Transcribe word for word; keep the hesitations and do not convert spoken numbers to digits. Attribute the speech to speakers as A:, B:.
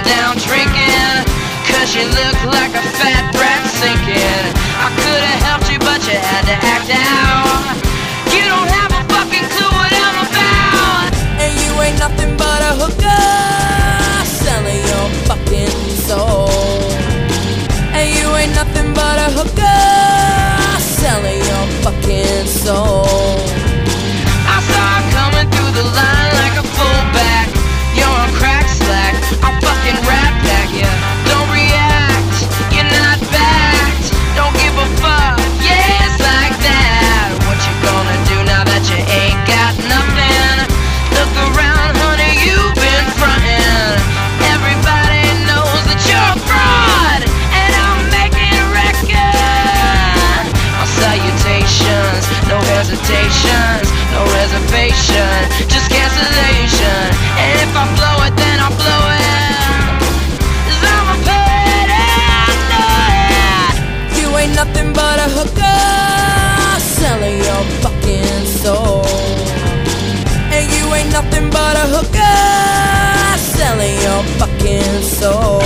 A: down drinking, cause you look like a fat brat sinking. I could've helped you but you had to act out. You don't have a fucking clue what I'm about.
B: And you ain't nothing but a hooker, selling your fucking soul. And you ain't nothing but a hooker, selling your fucking soul.
A: I saw her coming through the line like a fullback. You're on crack slack, I'll fucking rat pack ya. Don't react, you're not backed. Don't give a fuck, yeah, it's like that. What you gonna do now that you ain't got nothing? Look around, honey, you've been frontin'. Everybody knows that you're a fraud, and I'm making a record. My salutations, no hesitations, no reservation, just cancellation. And if I blow it, then I blow it, 'cause I'm a poet and I know it.
B: You ain't nothing but a hooker, selling your fucking soul. And you ain't nothing but a hooker, selling your fucking soul.